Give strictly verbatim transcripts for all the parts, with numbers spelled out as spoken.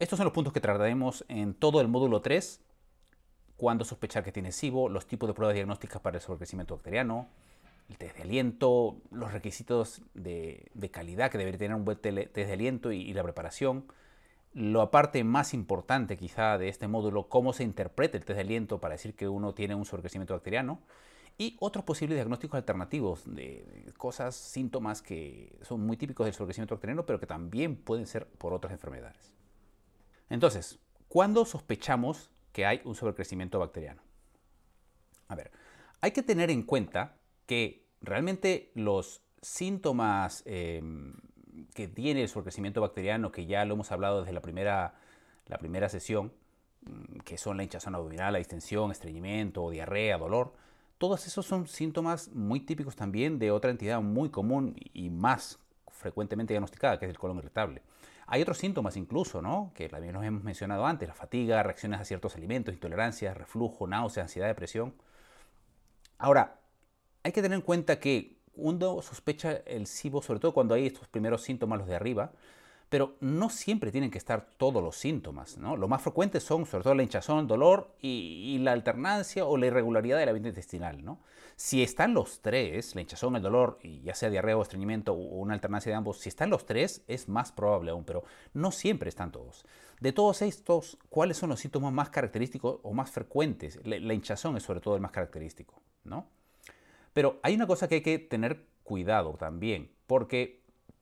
Estos son los puntos que trataremos en todo el módulo tres, cuándo sospechar que tiene SIBO, los tipos de pruebas diagnósticas para el sobrecrecimiento bacteriano, el test de aliento, los requisitos de, de calidad que debería tener un buen test de aliento y, y la preparación. La parte más importante quizá de este módulo, cómo se interpreta el test de aliento para decir que uno tiene un sobrecrecimiento bacteriano, y otros posibles diagnósticos alternativos de, de cosas, síntomas que son muy típicos del sobrecrecimiento bacteriano, pero que también pueden ser por otras enfermedades. Entonces, ¿cuándo sospechamos que hay un sobrecrecimiento bacteriano? A ver, hay que tener en cuenta que realmente los síntomas eh, que tiene el sobrecrecimiento bacteriano, que ya lo hemos hablado desde la primera, la primera sesión, que son la hinchazón abdominal, la distensión, estreñimiento, diarrea, dolor, todos esos son síntomas muy típicos también de otra entidad muy común y más frecuentemente diagnosticada, que es el colon irritable. Hay otros síntomas incluso, ¿no? Que también los hemos mencionado antes: la fatiga, reacciones a ciertos alimentos, intolerancias, reflujo, náusea, ansiedad, depresión. Ahora, hay que tener en cuenta que uno sospecha el SIBO, sobre todo cuando hay estos primeros síntomas, los de arriba, pero no siempre tienen que estar todos los síntomas, ¿no? Los más frecuentes son sobre todo la hinchazón, dolor y, y la alternancia o la irregularidad de la vía intestinal, ¿no? Si están los tres, la hinchazón, el dolor, y ya sea diarrea o estreñimiento o una alternancia de ambos, si están los tres es más probable aún, pero no siempre están todos. De todos estos, ¿cuáles son los síntomas más característicos o más frecuentes? La, la hinchazón es sobre todo el más característico, ¿no? Pero hay una cosa que hay que tener cuidado también, porque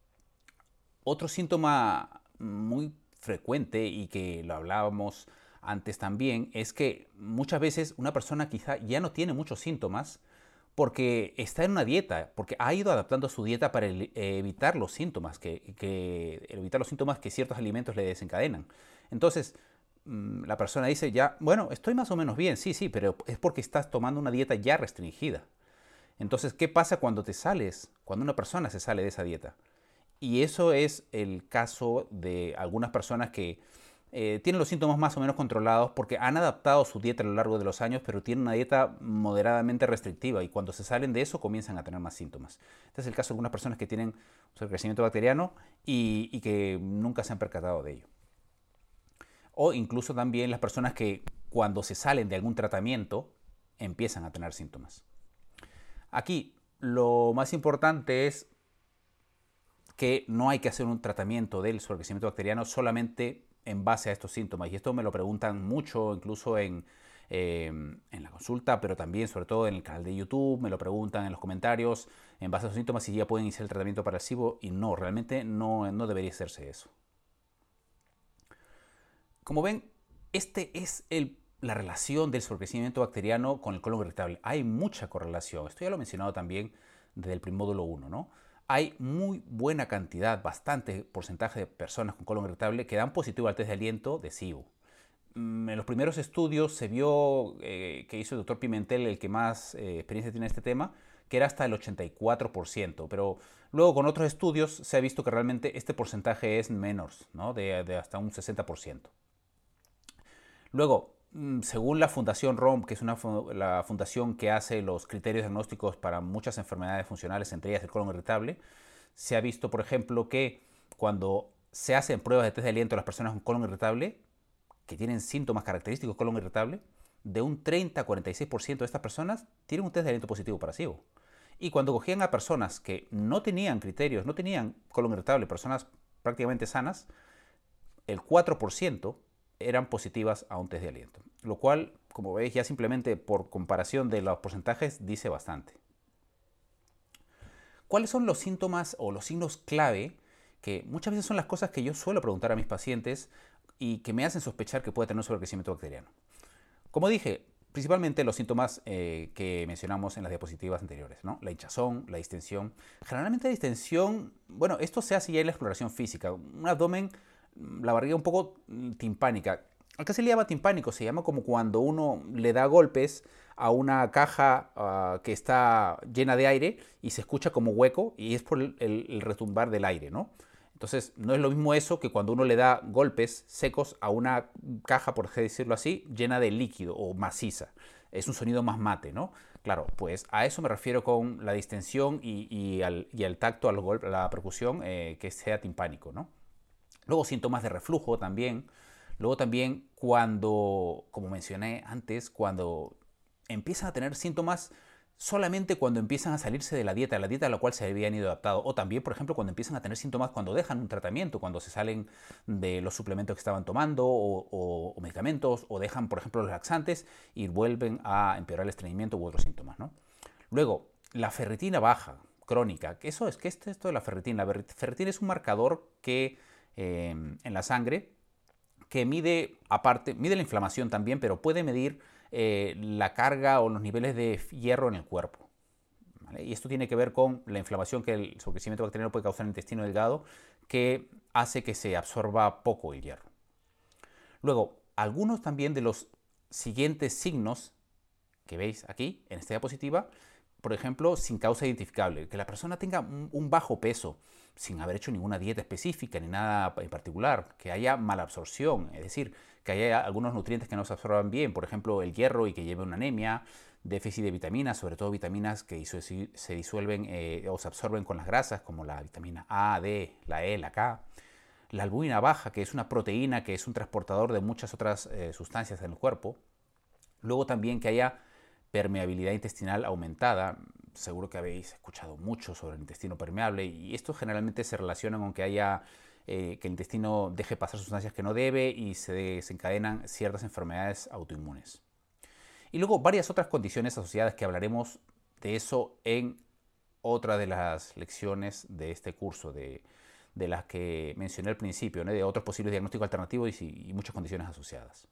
otro síntoma muy frecuente, y que lo hablábamos antes también, es que muchas veces una persona quizá ya no tiene muchos síntomas porque está en una dieta, porque ha ido adaptando su dieta para evitar los síntomas que, que evitar los síntomas que ciertos alimentos le desencadenan. Entonces, la persona dice ya, bueno, estoy más o menos bien, sí, sí, pero es porque estás tomando una dieta ya restringida. Entonces, ¿qué pasa cuando te sales? Cuando una persona se sale de esa dieta. Y eso es el caso de algunas personas que eh, tienen los síntomas más o menos controlados porque han adaptado su dieta a lo largo de los años, pero tienen una dieta moderadamente restrictiva, y cuando se salen de eso comienzan a tener más síntomas. Este es el caso de algunas personas que tienen un sobrecrecimiento bacteriano y, y que nunca se han percatado de ello. O incluso también las personas que cuando se salen de algún tratamiento empiezan a tener síntomas. Aquí lo más importante es que no hay que hacer un tratamiento del sobrecrecimiento bacteriano solamente en base a estos síntomas. Y esto me lo preguntan mucho, incluso en, eh, en la consulta, pero también sobre todo en el canal de YouTube, me lo preguntan en los comentarios, en base a esos síntomas, si ya pueden iniciar el tratamiento para el SIBO. Y no, realmente no, no debería hacerse eso. Como ven, este es el, la relación del sobrecrecimiento bacteriano con el colon irritable. Hay mucha correlación. Esto ya lo he mencionado también desde el módulo uno, ¿no? Hay muy buena cantidad, bastante porcentaje de personas con colon irritable que dan positivo al test de aliento de SIBO. En los primeros estudios se vio eh, que hizo el doctor Pimentel, el que más eh, experiencia tiene en este tema, que era hasta el ochenta y cuatro por ciento, pero luego con otros estudios se ha visto que realmente este porcentaje es menos, ¿no? de, de hasta un sesenta por ciento. Luego, según la Fundación R O M, que es una, la fundación que hace los criterios diagnósticos para muchas enfermedades funcionales, entre ellas el colon irritable, se ha visto, por ejemplo, que cuando se hacen pruebas de test de aliento a las personas con colon irritable, que tienen síntomas característicos de colon irritable, de un treinta a cuarenta y seis por ciento de estas personas tienen un test de aliento positivo para SIBO. Y cuando cogían a personas que no tenían criterios, no tenían colon irritable, personas prácticamente sanas, el cuatro por ciento eran positivas a un test de aliento. Lo cual, como veis, ya simplemente por comparación de los porcentajes dice bastante. ¿Cuáles son los síntomas o los signos clave? Que muchas veces son las cosas que yo suelo preguntar a mis pacientes y que me hacen sospechar que puede tener un sobrecrecimiento bacteriano. Como dije, principalmente los síntomas eh, que mencionamos en las diapositivas anteriores, ¿no? La hinchazón, la distensión. Generalmente la distensión, bueno, esto se hace ya en la exploración física. Un abdomen, la barriga un poco timpánica. ¿A qué se le llama timpánico? Se llama como cuando uno le da golpes a una caja uh, que está llena de aire y se escucha como hueco, y es por el, el, el retumbar del aire, ¿no? Entonces, no es lo mismo eso que cuando uno le da golpes secos a una caja, por decirlo así, llena de líquido o maciza. Es un sonido más mate, ¿no? Claro, pues a eso me refiero con la distensión y, y, al, y al tacto, a la percusión, eh, que sea timpánico, ¿no? Luego síntomas de reflujo también. Luego también cuando, como mencioné antes, cuando empiezan a tener síntomas solamente cuando empiezan a salirse de la dieta, la dieta a la cual se habían ido adaptado, o también, por ejemplo, cuando empiezan a tener síntomas cuando dejan un tratamiento, cuando se salen de los suplementos que estaban tomando o, o, o medicamentos, o dejan, por ejemplo, los laxantes y vuelven a empeorar el estreñimiento u otros síntomas, ¿no? Luego, la ferritina baja, crónica. ¿Eso es? ¿Qué es esto de la ferritina? La ferritina es un marcador que eh, en la sangre que mide, aparte, mide la inflamación también, pero puede medir eh, la carga o los niveles de hierro en el cuerpo. ¿Vale? Y esto tiene que ver con la inflamación que el sobrecrecimiento bacteriano puede causar en el intestino delgado, que hace que se absorba poco el hierro. Luego, algunos también de los siguientes signos que veis aquí, en esta diapositiva, por ejemplo, sin causa identificable, que la persona tenga un, un bajo peso, sin haber hecho ninguna dieta específica ni nada en particular, que haya malabsorción, es decir, que haya algunos nutrientes que no se absorban bien, por ejemplo, el hierro y que lleve una anemia, déficit de vitaminas, sobre todo vitaminas que se disuelven eh, o se absorben con las grasas, como la vitamina A, D, la E, la K, la albúmina baja, que es una proteína que es un transportador de muchas otras eh, sustancias en el cuerpo. Luego también que haya permeabilidad intestinal aumentada. Seguro que habéis escuchado mucho sobre el intestino permeable y esto generalmente se relaciona con que haya eh, que el intestino deje pasar sustancias que no debe y se desencadenan ciertas enfermedades autoinmunes. Y luego varias otras condiciones asociadas que hablaremos de eso en otra de las lecciones de este curso, de, de las que mencioné al principio, ¿no? De otros posibles diagnósticos alternativos y, y muchas condiciones asociadas.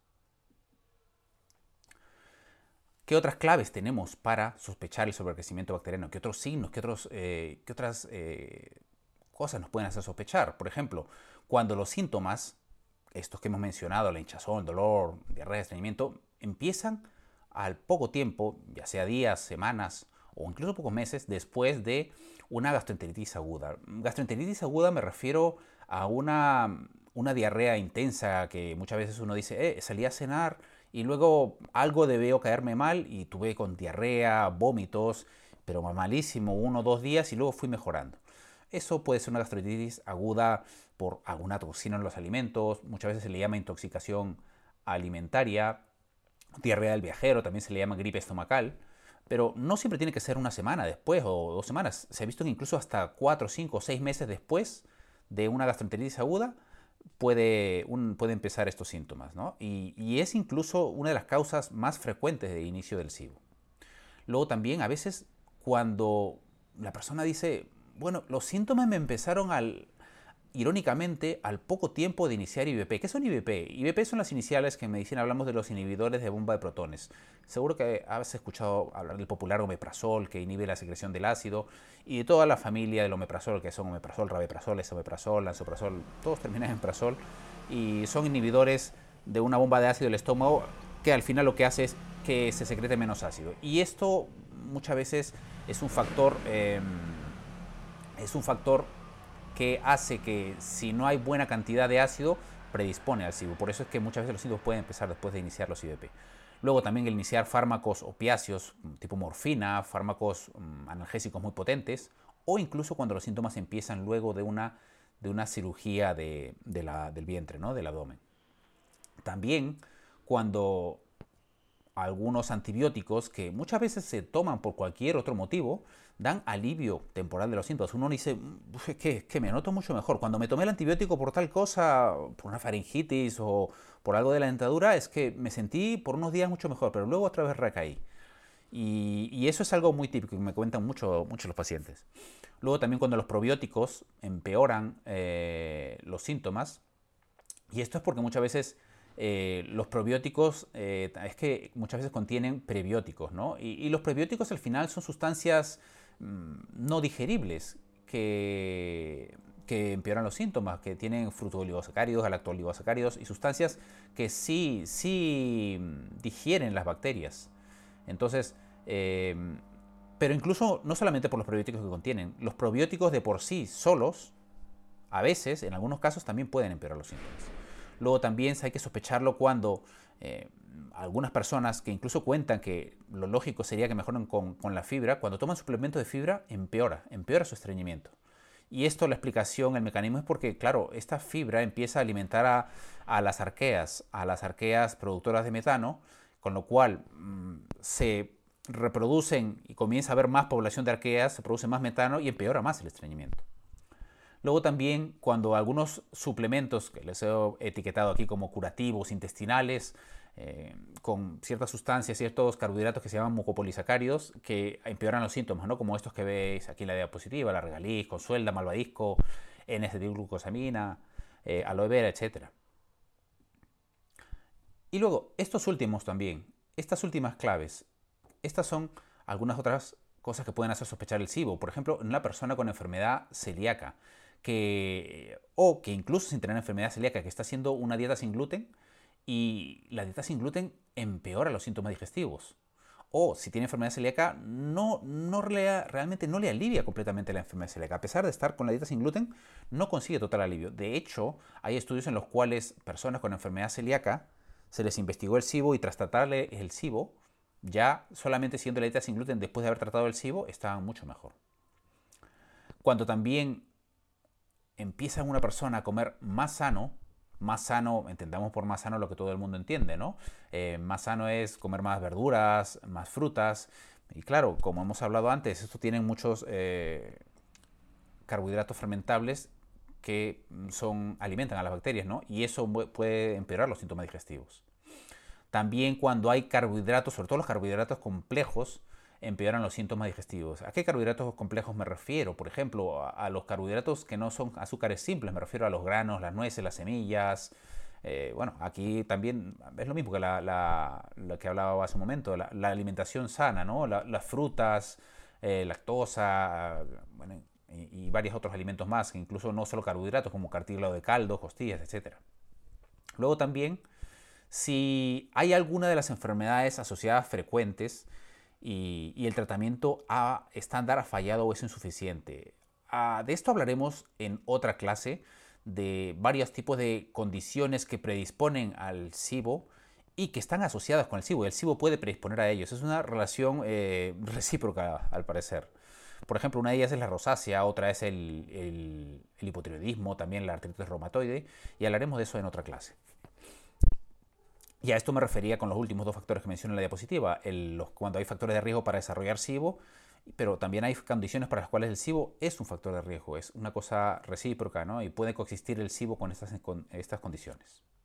¿Qué otras claves tenemos para sospechar el sobrecrecimiento bacteriano? ¿Qué otros signos, qué, otros, eh, qué otras eh, cosas nos pueden hacer sospechar? Por ejemplo, cuando los síntomas, estos que hemos mencionado, la hinchazón, dolor, diarrea, estreñimiento, empiezan al poco tiempo, ya sea días, semanas o incluso pocos meses después de una gastroenteritis aguda. Gastroenteritis aguda me refiero a una, una diarrea intensa que muchas veces uno dice, eh, salí a cenar y luego algo debió caerme mal y tuve con diarrea, vómitos, pero malísimo, uno o dos días y luego fui mejorando. Eso puede ser una gastroenteritis aguda por alguna toxina en los alimentos, muchas veces se le llama intoxicación alimentaria, diarrea del viajero, también se le llama gripe estomacal, pero no siempre tiene que ser una semana después o dos semanas. Se ha visto que incluso hasta cuatro, cinco o seis meses después de una gastroenteritis aguda Puede, un, puede empezar estos síntomas, ¿no? Y, y es incluso una de las causas más frecuentes de inicio del SIBO. Luego también a veces cuando la persona dice, bueno, los síntomas me empezaron al, irónicamente al poco tiempo de iniciar I B P. ¿Qué son I B P? I B P son las iniciales que en medicina hablamos de los inhibidores de bomba de protones. Seguro que has escuchado hablar del popular omeprazol, que inhibe la secreción del ácido, y de toda la familia del omeprazol, que son omeprazol, rabeprazol, esomeprazol, lansoprazol, todos terminan en prazol, y son inhibidores de una bomba de ácido del estómago que al final lo que hace es que se secrete menos ácido. Y esto muchas veces es un factor, eh, es un factor que hace que si no hay buena cantidad de ácido, predispone al SIBO. Por eso es que muchas veces los síntomas pueden empezar después de iniciar los I B P. Luego también el iniciar fármacos opiáceos tipo morfina, fármacos um, analgésicos muy potentes, o incluso cuando los síntomas empiezan luego de una, de una cirugía de, de la, del vientre, ¿no? Del abdomen. También cuando algunos antibióticos que muchas veces se toman por cualquier otro motivo, dan alivio temporal de los síntomas. Uno dice, es que, es que me noto mucho mejor. Cuando me tomé el antibiótico por tal cosa, por una faringitis o por algo de la dentadura, es que me sentí por unos días mucho mejor, pero luego otra vez recaí. Y, y eso es algo muy típico que me cuentan mucho, mucho los pacientes. Luego también cuando los probióticos empeoran eh, los síntomas, y esto es porque muchas veces eh, los probióticos eh, es que muchas veces contienen prebióticos, ¿no? Y, y los prebióticos al final son sustancias mmm, no digeribles que, que empeoran los síntomas, que tienen fructooligosacáridos, galactooligosacáridos y sustancias que sí, sí digieren las bacterias. Entonces, eh, pero incluso no solamente por los probióticos que contienen, los probióticos de por sí solos, a veces, en algunos casos, también pueden empeorar los síntomas. Luego también hay que sospecharlo cuando eh, algunas personas que incluso cuentan que lo lógico sería que mejoren con, con la fibra, cuando toman suplemento de fibra, empeora, empeora su estreñimiento. Y esto, la explicación, el mecanismo es porque, claro, esta fibra empieza a alimentar a, a las arqueas, a las arqueas productoras de metano, con lo cual mmm, se reproducen y comienza a haber más población de arqueas, se produce más metano y empeora más el estreñimiento. Luego también cuando algunos suplementos, que les he etiquetado aquí como curativos intestinales, eh, con ciertas sustancias, ciertos carbohidratos que se llaman mucopolisacáridos, que empeoran los síntomas, ¿no? Como estos que veis aquí en la diapositiva, la regaliz, consuelda, malvadisco, N acetilglucosamina, eh, aloe vera, etcétera. Y luego, estos últimos también, estas últimas claves, estas son algunas otras cosas que pueden hacer sospechar el SIBO. Por ejemplo, en una persona con enfermedad celíaca, que, o que incluso sin tener enfermedad celíaca, que está haciendo una dieta sin gluten, y la dieta sin gluten empeora los síntomas digestivos. O si tiene enfermedad celíaca, no, no le, realmente no le alivia completamente la enfermedad celíaca. A pesar de estar con la dieta sin gluten, no consigue total alivio. De hecho, hay estudios en los cuales personas con enfermedad celíaca se les investigó el SIBO y tras tratarle el SIBO, ya solamente siendo la dieta sin gluten después de haber tratado el SIBO, estaban mucho mejor. Cuando también empieza una persona a comer más sano, más sano, entendamos por más sano lo que todo el mundo entiende, ¿no? Eh, más sano es comer más verduras, más frutas. Y claro, como hemos hablado antes, esto tienen muchos eh, carbohidratos fermentables que son, alimentan a las bacterias, ¿no? Y eso puede empeorar los síntomas digestivos. También cuando hay carbohidratos, sobre todo los carbohidratos complejos, empeoran los síntomas digestivos. ¿A qué carbohidratos complejos me refiero? Por ejemplo, a, a los carbohidratos que no son azúcares simples, me refiero a los granos, las nueces, las semillas. Eh, bueno, aquí también es lo mismo que la, la, lo que hablaba hace un momento, la, la alimentación sana, ¿no? La, las frutas, eh, lactosa, bueno, y, y varios otros alimentos más, incluso no solo carbohidratos como cartílago de caldo, costillas, etcétera. Luego también, si hay alguna de las enfermedades asociadas frecuentes y, y el tratamiento a estándar ha fallado o es insuficiente. Ah, de esto hablaremos en otra clase, de varios tipos de condiciones que predisponen al SIBO y que están asociadas con el SIBO. El SIBO puede predisponer a ellos. Es una relación eh, recíproca, al parecer. Por ejemplo, una de ellas es la rosácea, otra es el, el, el hipotiroidismo, también la artritis reumatoide, y hablaremos de eso en otra clase. Y a esto me refería con los últimos dos factores que mencioné en la diapositiva, el, los, cuando hay factores de riesgo para desarrollar SIBO, pero también hay condiciones para las cuales el SIBO es un factor de riesgo, es una cosa recíproca, ¿no? Y puede coexistir el SIBO con estas, con estas condiciones.